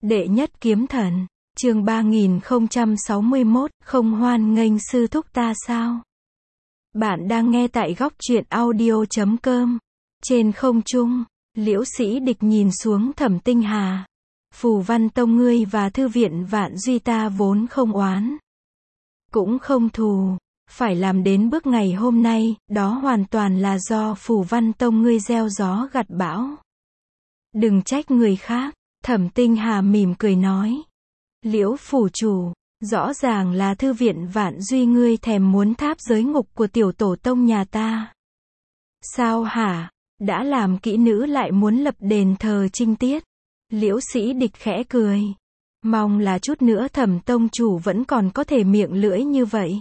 Đệ nhất kiếm thần, chương 3061, không hoan nghênh sư thúc ta sao? Bạn đang nghe tại góc truyện audio.com. Trên không trung, Liễu Sĩ Địch nhìn xuống Thẩm Tinh Hà. Phù Văn Tông ngươi và thư viện Vạn Duy ta vốn không oán, cũng không thù. Phải làm đến bước ngày hôm nay, đó hoàn toàn là do Phù Văn Tông ngươi gieo gió gặt bão. Đừng trách người khác. Thẩm Tinh Hà mỉm cười nói. Liễu phủ chủ, rõ ràng là thư viện Vạn Duy ngươi thèm muốn tháp giới ngục của tiểu tổ tông nhà ta. Sao hả? Đã làm kỹ nữ lại muốn lập đền thờ trinh tiết. Liễu Sĩ Địch khẽ cười. Mong là chút nữa Thẩm tông chủ vẫn còn có thể miệng lưỡi như vậy.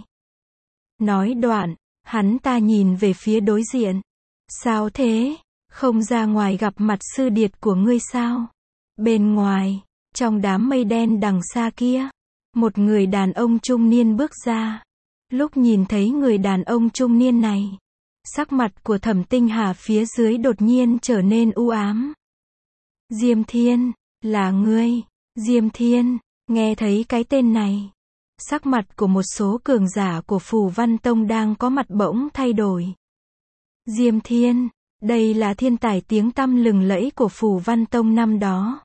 Nói đoạn, hắn ta nhìn về phía đối diện. Sao thế? Không ra ngoài gặp mặt sư điệt của ngươi sao? Bên ngoài, trong đám mây đen đằng xa kia, một người đàn ông trung niên bước ra. Lúc nhìn thấy người đàn ông trung niên này, sắc mặt của Thẩm Tinh Hà phía dưới đột nhiên trở nên u ám. Diêm Thiên, là ngươi? Diêm Thiên, nghe thấy cái tên này, sắc mặt của một số cường giả của Phù Văn Tông đang có mặt bỗng thay đổi. Diêm Thiên, đây là thiên tài tiếng tăm lừng lẫy của Phù Văn Tông năm đó.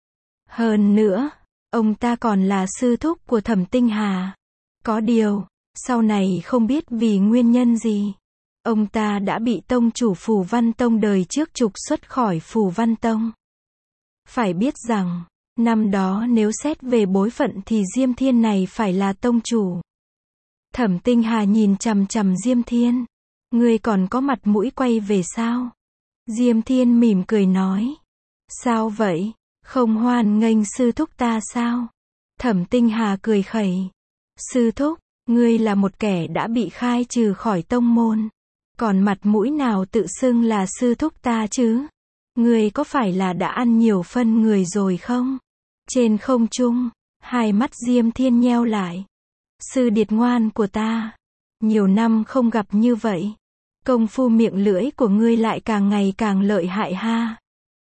Hơn nữa, ông ta còn là sư thúc của Thẩm Tinh Hà. Có điều, sau này không biết vì nguyên nhân gì, ông ta đã bị tông chủ Phù Văn Tông đời trước trục xuất khỏi Phù Văn Tông. Phải biết rằng, năm đó nếu xét về bối phận thì Diêm Thiên này phải là tông chủ. Thẩm Tinh Hà nhìn chằm chằm Diêm Thiên. Ngươi còn có mặt mũi quay về sao? Diêm Thiên mỉm cười nói. Sao vậy? Không hoan nghênh sư thúc ta sao? Thẩm Tinh Hà cười khẩy. Sư thúc, ngươi là một kẻ đã bị khai trừ khỏi tông môn. Còn mặt mũi nào tự xưng là sư thúc ta chứ? Ngươi có phải là đã ăn nhiều phân người rồi không? Trên không trung, hai mắt Diêm Thiên nheo lại. Sư điệt ngoan của ta, nhiều năm không gặp như vậy. Công phu miệng lưỡi của ngươi lại càng ngày càng lợi hại ha.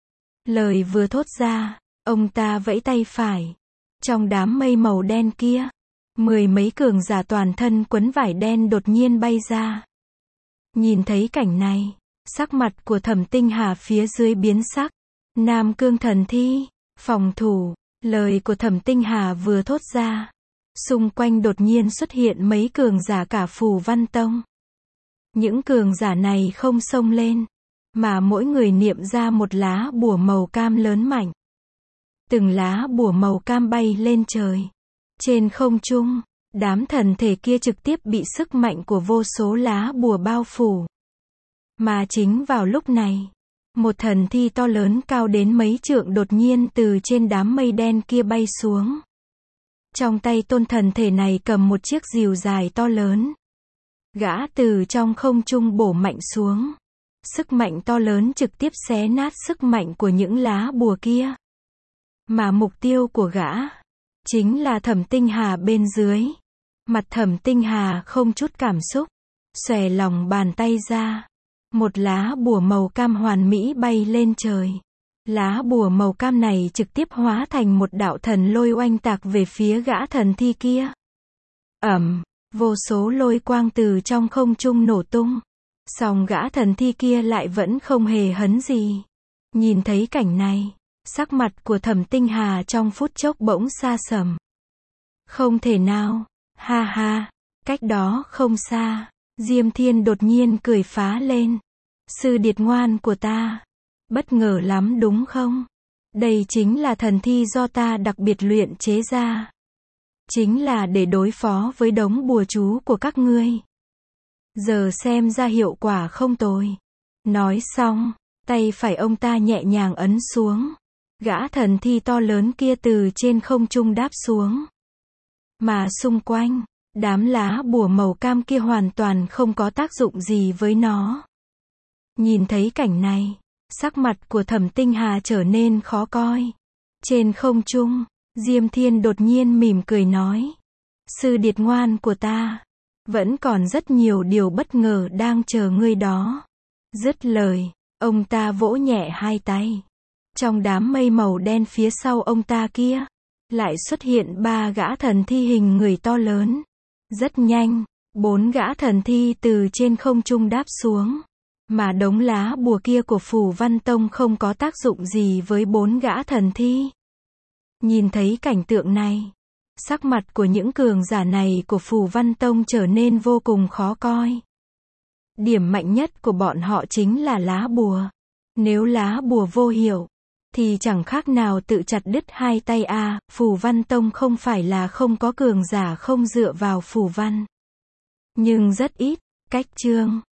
Lời vừa thốt ra, ông ta vẫy tay phải. Trong đám mây màu đen kia, mười mấy cường giả toàn thân quấn vải đen đột nhiên bay ra. Nhìn thấy cảnh này, sắc mặt của Thẩm Tinh Hà phía dưới biến sắc. Nam Cương thần thi, phòng thủ. Lời của Thẩm Tinh Hà vừa thốt ra, xung quanh đột nhiên xuất hiện mấy cường giả cả Phù Văn Tông. Những cường giả này không xông lên, mà mỗi người niệm ra một lá bùa màu cam lớn mạnh. Từng lá bùa màu cam bay lên trời. Trên không trung, đám thần thể kia trực tiếp bị sức mạnh của vô số lá bùa bao phủ. Mà chính vào lúc này, một thần thi to lớn cao đến mấy trượng đột nhiên từ trên đám mây đen kia bay xuống. Trong tay tôn thần thể này cầm một chiếc rìu dài to lớn. Gã từ trong không trung bổ mạnh xuống. Sức mạnh to lớn trực tiếp xé nát sức mạnh của những lá bùa kia. Mà mục tiêu của gã chính là Thẩm Tinh Hà bên dưới. Mặt Thẩm Tinh Hà không chút cảm xúc, xòe lòng bàn tay ra. Một lá bùa màu cam hoàn mỹ bay lên trời. Lá bùa màu cam này trực tiếp hóa thành một đạo thần lôi oanh tạc về phía gã thần thi kia. Vô số lôi quang từ trong không trung nổ tung. Song gã thần thi kia lại vẫn không hề hấn gì. Nhìn thấy cảnh này, sắc mặt của Thẩm Tinh Hà trong phút chốc bỗng sa sầm. Không thể nào, ha ha, cách đó không xa, Diêm Thiên đột nhiên cười phá lên. Sư điệt ngoan của ta, bất ngờ lắm đúng không? Đây chính là thần thi do ta đặc biệt luyện chế ra. Chính là để đối phó với đống bùa chú của các ngươi. Giờ xem ra hiệu quả không tồi. Nói xong, tay phải ông ta nhẹ nhàng ấn xuống. Gã thần thi to lớn kia từ trên không trung đáp xuống. Mà xung quanh, đám lá bùa màu cam kia hoàn toàn không có tác dụng gì với nó. Nhìn thấy cảnh này, sắc mặt của Thẩm Tinh Hà trở nên khó coi. Trên không trung, Diêm Thiên đột nhiên mỉm cười nói. Sư điệt ngoan của ta, vẫn còn rất nhiều điều bất ngờ đang chờ ngươi đó. Dứt lời, ông ta vỗ nhẹ hai tay. Trong đám mây màu đen phía sau ông ta kia, lại xuất hiện 3 gã thần thi hình người to lớn. Rất nhanh, 4 gã thần thi từ trên không trung đáp xuống. Mà đống lá bùa kia của Phù Văn Tông không có tác dụng gì với 4 gã thần thi. Nhìn thấy cảnh tượng này, sắc mặt của những cường giả này của Phù Văn Tông trở nên vô cùng khó coi. Điểm mạnh nhất của bọn họ chính là lá bùa. Nếu lá bùa vô hiệu, thì chẳng khác nào tự chặt đứt hai tay a. Phù Văn Tông không phải là không có cường giả không dựa vào phù văn. Nhưng rất ít. Cách chương